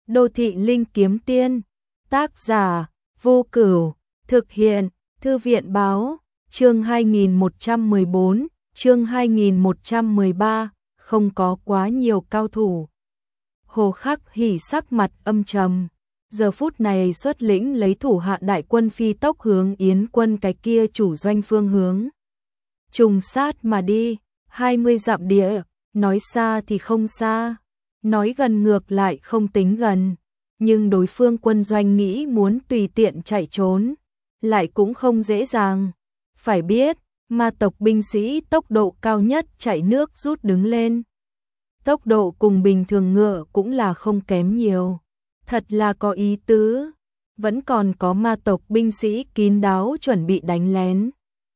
Đô thị linh kiếm tiên, tác giả, Vô Cửu, thực hiện, Thư viện báo, chương 2114, chương 2113, không có quá nhiều cao thủ. Hồ Khắc Hỉ sắc mặt âm trầm, giờ phút này xuất lĩnh lấy thủ hạ đại quân phi tốc hướng Yến quân cái kia chủ doanh phương hướng. Trùng sát mà đi, 20 dặm địa, nói xa thì không xa, nói gần ngược lại không tính gần, nhưng đối phương quân doanh nghĩ muốn tùy tiện chạy trốn, lại cũng không dễ dàng. Phải biết, ma tộc binh sĩ tốc độ cao nhất chạy nước rút đứng lên. Tốc độ cùng bình thường ngựa cũng là không kém nhiều. Thật là có ý tứ, vẫn còn có ma tộc binh sĩ kín đáo chuẩn bị đánh lén.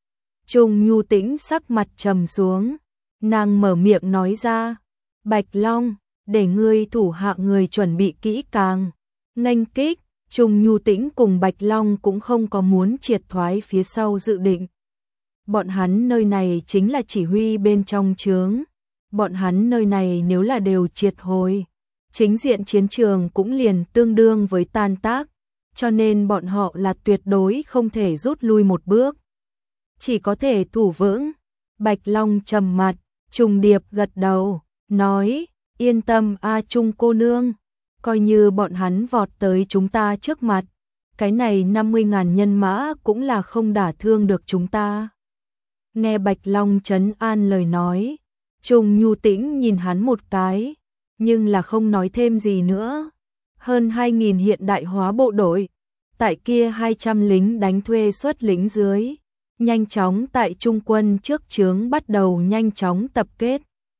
Trùng Nhu Tĩnh sắc mặt trầm xuống, nàng mở miệng nói ra, Bạch Long, để ngươi thủ hạ người chuẩn bị kỹ càng, nghênh kích. Trùng Nhu Tĩnh cùng Bạch Long cũng không có muốn triệt thoái phía sau dự định. Bọn hắn nơi này chính là chỉ huy bên trong trướng, bọn hắn nơi này nếu là đều triệt hồi, chính diện chiến trường cũng liền tương đương với tan tác, cho nên bọn họ là tuyệt đối không thể rút lui một bước, chỉ có thể thủ vững. Bạch Long trầm mặt, Trùng Điệp gật đầu, nói, yên tâm a Trung cô nương, coi như bọn hắn vọt tới chúng ta trước mặt, cái này 50.000 nhân mã cũng là không đả thương được chúng ta. Nghe Bạch Long trấn an lời nói, Trùng Nhu Tĩnh nhìn hắn một cái, nhưng là không nói thêm gì nữa. Hơn 2.000 hiện đại hóa bộ đội, tại kia 200 lính đánh thuê xuất lính dưới, nhanh chóng tại trung quân trước trướng bắt đầu nhanh chóng tập kết.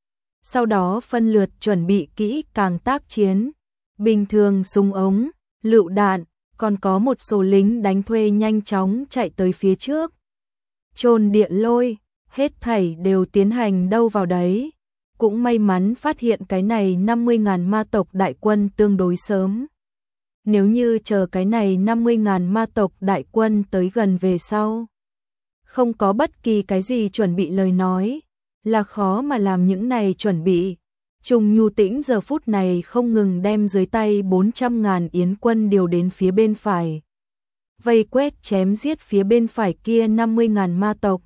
Sau đó phân lượt chuẩn bị kỹ càng tác chiến, bình thường súng ống, lựu đạn, còn có một số lính đánh thuê nhanh chóng chạy tới phía trước. Chôn địa lôi, hết thảy đều tiến hành đâu vào đấy. Cũng may mắn phát hiện cái này 50.000 ma tộc đại quân tương đối sớm. Nếu như chờ cái này 50.000 ma tộc đại quân tới gần về sau, không có bất kỳ cái gì chuẩn bị lời nói, là khó mà làm những này chuẩn bị. Trùng Nhu Tĩnh giờ phút này không ngừng đem dưới tay 400.000 Yến quân điều đến phía bên phải, vây quét chém giết phía bên phải kia 50.000 ma tộc.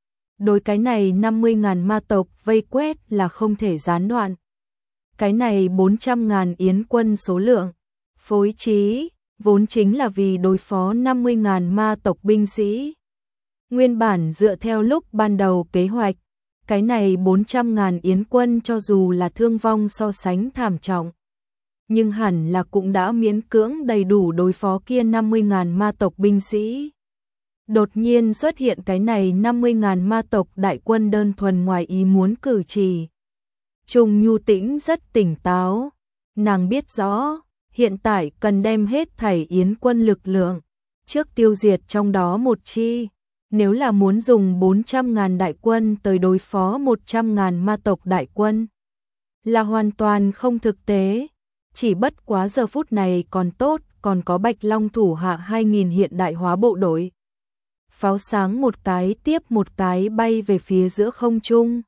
Đối cái này 50.000 ma tộc vây quét là không thể gián đoạn. Cái này 400.000 Yến quân số lượng, phối trí, vốn chính là vì đối phó 50.000 ma tộc binh sĩ. Nguyên bản dựa theo lúc ban đầu kế hoạch, cái này 400.000 Yến quân cho dù là thương vong so sánh thảm trọng, nhưng hẳn là cũng đã miễn cưỡng đầy đủ đối phó kia 50.000 ma tộc binh sĩ. Đột nhiên xuất hiện cái này 50.000 ma tộc đại quân đơn thuần ngoài ý muốn cử chỉ. Trùng Nhu Tĩnh rất tỉnh táo, nàng biết rõ, hiện tại cần đem hết thảy Yến quân lực lượng, trước tiêu diệt trong đó một chi. Nếu là muốn dùng 400.000 đại quân tới đối phó 100.000 ma tộc đại quân, là hoàn toàn không thực tế. Chỉ bất quá giờ phút này còn tốt, còn có Bạch Long thủ hạ 2.000 hiện đại hóa bộ đội. Pháo sáng một cái tiếp một cái bay về phía giữa không trung,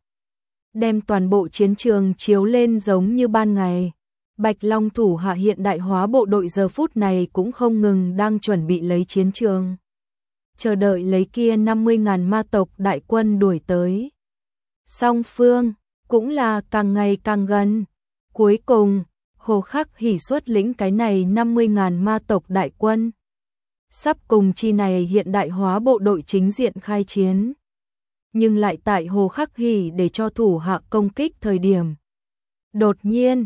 đem toàn bộ chiến trường chiếu lên giống như ban ngày. Bạch Long thủ hạ hiện đại hóa bộ đội giờ phút này cũng không ngừng đang chuẩn bị lấy chiến trường, chờ đợi lấy kia 50.000 ma tộc đại quân đuổi tới. Song phương cũng là càng ngày càng gần. Cuối cùng, Hồ Khắc Hỉ xuất lĩnh cái này 50.000 ma tộc đại quân, sắp cùng chi này hiện đại hóa bộ đội chính diện khai chiến. Nhưng lại tại Hồ Khắc Hỉ để cho thủ hạ công kích thời điểm, đột nhiên,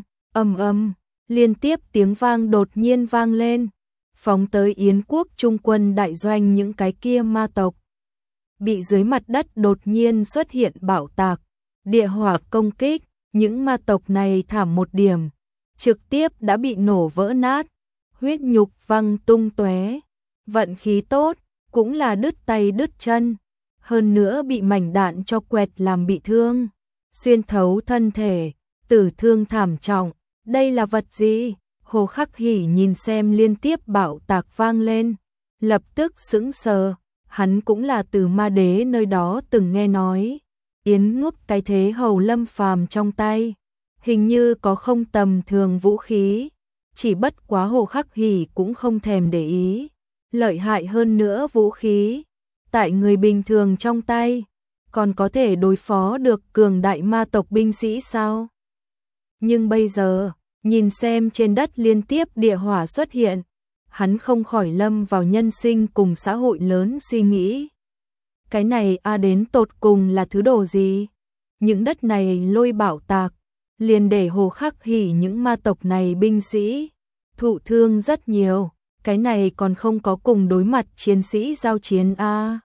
liên tiếp tiếng vang đột nhiên vang lên, phóng tới Yến quốc trung quân đại doanh những cái kia ma tộc. Bị dưới mặt đất đột nhiên xuất hiện bạo tạc, địa hỏa công kích, những ma tộc này thảm một điểm, trực tiếp đã bị nổ vỡ nát, huyết nhục văng tung tóe. Vận khí tốt, cũng là đứt tay đứt chân, hơn nữa bị mảnh đạn cho quẹt làm bị thương, xuyên thấu thân thể, tử thương thảm trọng. Đây là vật gì? Hồ Khắc Hỉ nhìn xem liên tiếp bạo tạc vang lên, lập tức sững sờ. Hắn cũng là từ ma đế nơi đó từng nghe nói, Yến Nuốt cái thế hầu Lâm Phàm trong tay, hình như có không tầm thường vũ khí, chỉ bất quá Hồ Khắc Hỉ cũng không thèm để ý. Lợi hại hơn nữa vũ khí, tại người bình thường trong tay, còn có thể đối phó được cường đại ma tộc binh sĩ sao? Nhưng bây giờ, nhìn xem trên đất liên tiếp địa hỏa xuất hiện, hắn không khỏi lâm vào nhân sinh cùng xã hội lớn suy nghĩ. Cái này đến tột cùng là thứ đồ gì? Những đất này lôi bạo tạc, liền để Hồ Khắc Hỉ những ma tộc này binh sĩ thụ thương rất nhiều, cái này còn không có cùng đối mặt chiến sĩ giao chiến a.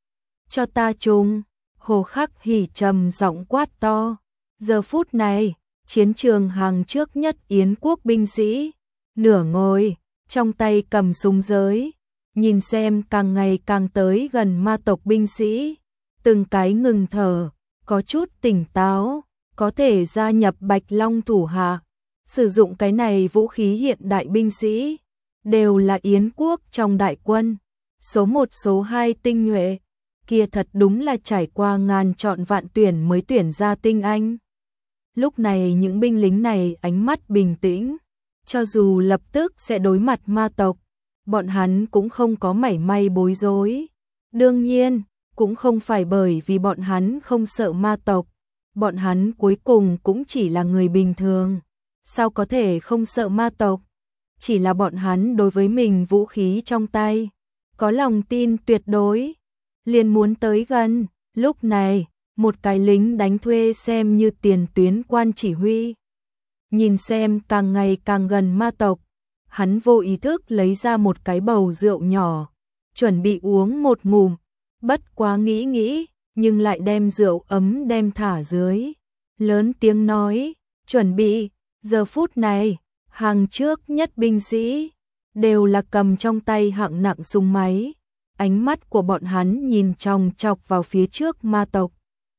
Cho ta chung, Hồ Khắc Hỉ trầm giọng quát to. Giờ phút này, chiến trường hàng trước nhất Yến quốc binh sĩ, nửa ngồi, trong tay cầm súng giới, nhìn xem càng ngày càng tới gần ma tộc binh sĩ, từng cái ngừng thở, có chút tỉnh táo, có thể gia nhập Bạch Long thủ hạ, sử dụng cái này vũ khí hiện đại binh sĩ, đều là Yến quốc trong đại quân, số 1 số 2 tinh nhuệ, kia thật đúng là trải qua ngàn chọn vạn tuyển mới tuyển ra tinh anh. Lúc này những binh lính này ánh mắt bình tĩnh, cho dù lập tức sẽ đối mặt ma tộc, bọn hắn cũng không có mảy may bối rối. Đương nhiên, cũng không phải bởi vì bọn hắn không sợ ma tộc, bọn hắn cuối cùng cũng chỉ là người bình thường, sao có thể không sợ ma tộc? Chỉ là bọn hắn đối với mình vũ khí trong tay, có lòng tin tuyệt đối, liền muốn tới gần. Lúc này, một cái lính đánh thuê xem như tiền tuyến quan chỉ huy, nhìn xem càng ngày càng gần ma tộc, hắn vô ý thức lấy ra một cái bầu rượu nhỏ, chuẩn bị uống một ngụm, bất quá nghĩ, nhưng lại đem rượu ấm đem thả dưới, lớn tiếng nói, chuẩn bị. Giờ phút này, hàng trước nhất binh sĩ, đều là cầm trong tay hạng nặng súng máy, ánh mắt của bọn hắn nhìn chòng chọc vào phía trước ma tộc.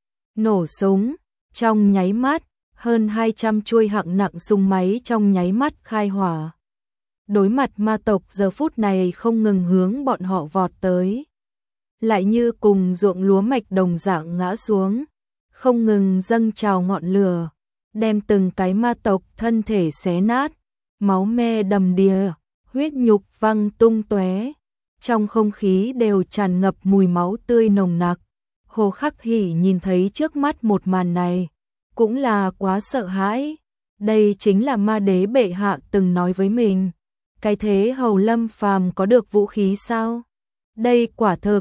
Nổ súng, trong nháy mắt, hơn 200 chuôi hạng nặng súng máy trong nháy mắt khai hỏa. Đối mặt ma tộc giờ phút này không ngừng hướng bọn họ vọt tới, lại như cùng ruộng lúa mạch đồng dạng ngã xuống, không ngừng dâng trào ngọn lửa, đem từng cái ma tộc thân thể xé nát, máu me đầm đìa, huyết nhục văng tung tóe, trong không khí đều tràn ngập mùi máu tươi nồng nặc. Hồ Khắc Hỉ nhìn thấy trước mắt một màn này, cũng là quá sợ hãi. Đây chính là ma đế bệ hạ từng nói với mình, cái thế Hầu Lâm Phàm có được vũ khí sao? Đây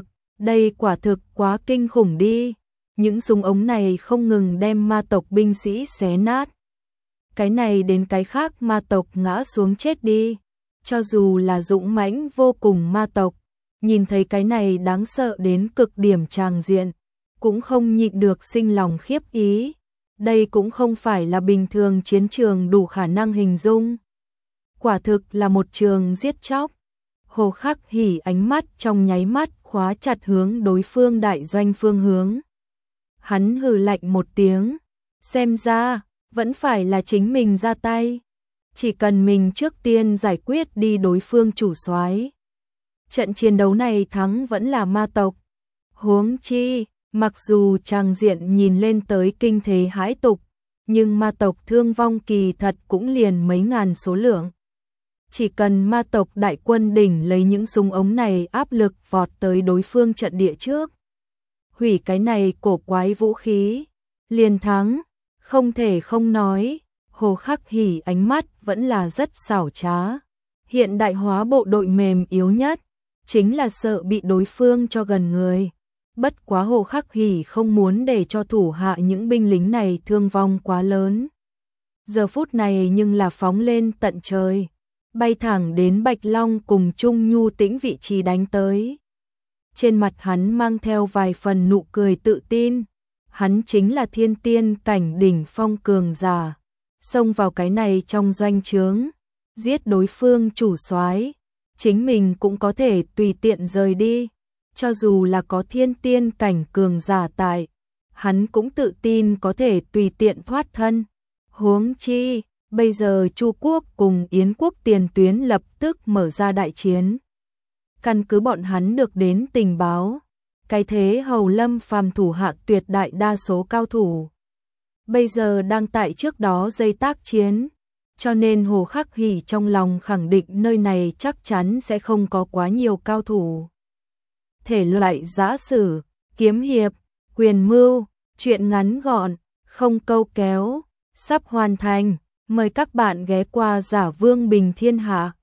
quả thực quá kinh khủng đi. Những súng ống này không ngừng đem ma tộc binh sĩ xé nát. Cái này đến cái khác ma tộc ngã xuống chết đi. Cho dù là dũng mãnh vô cùng ma tộc, nhìn thấy cái này đáng sợ đến cực điểm tràng diện, cũng không nhịn được sinh lòng khiếp ý. Đây cũng không phải là bình thường chiến trường đủ khả năng hình dung. Quả thực là một trường giết chóc. Hồ Khắc Hỉ ánh mắt trong nháy mắt khóa chặt hướng đối phương đại doanh phương hướng. Hắn hừ lạnh một tiếng, xem ra, vẫn phải là chính mình ra tay. Chỉ cần mình trước tiên giải quyết đi đối phương chủ soái, trận chiến đấu này thắng vẫn là ma tộc. Huống chi, mặc dù tràng diện nhìn lên tới kinh thế hãi tục, nhưng ma tộc thương vong kỳ thật cũng liền mấy ngàn số lượng. Chỉ cần ma tộc đại quân đỉnh lấy những súng ống này áp lực vọt tới đối phương trận địa trước, hủy cái này cổ quái vũ khí, liền thắng. Không thể không nói, Hồ Khắc Hỉ ánh mắt vẫn là rất xảo trá. Hiện đại hóa bộ đội mềm yếu nhất, chính là sợ bị đối phương cho gần người. Bất quá Hồ Khắc Hỉ không muốn để cho thủ hạ những binh lính này thương vong quá lớn. Giờ phút này nhưng là phóng lên tận trời, bay thẳng đến Bạch Long cùng Trung Nhu Tĩnh vị trí đánh tới. Trên mặt hắn mang theo vài phần nụ cười tự tin, hắn chính là thiên tiên cảnh đỉnh phong cường giả, xông vào cái này trong doanh trướng, giết đối phương chủ soái, chính mình cũng có thể tùy tiện rời đi. Cho dù là có thiên tiên cảnh cường giả tại, hắn cũng tự tin có thể tùy tiện thoát thân. Huống chi, bây giờ Chu quốc cùng Yến quốc tiền tuyến lập tức mở ra đại chiến. Căn cứ bọn hắn được đến tình báo, cái thế Hầu Lâm Phàm thủ hạ tuyệt đại đa số cao thủ bây giờ đang tại trước đó dây tác chiến, cho nên Hồ Khắc Hỉ trong lòng khẳng định nơi này chắc chắn sẽ không có quá nhiều cao thủ. Thể loại giã sử, kiếm hiệp, quyền mưu, truyện ngắn gọn, không câu kéo, sắp hoàn thành. Mời các bạn ghé qua Giả Vương Bình Thiên Hạ.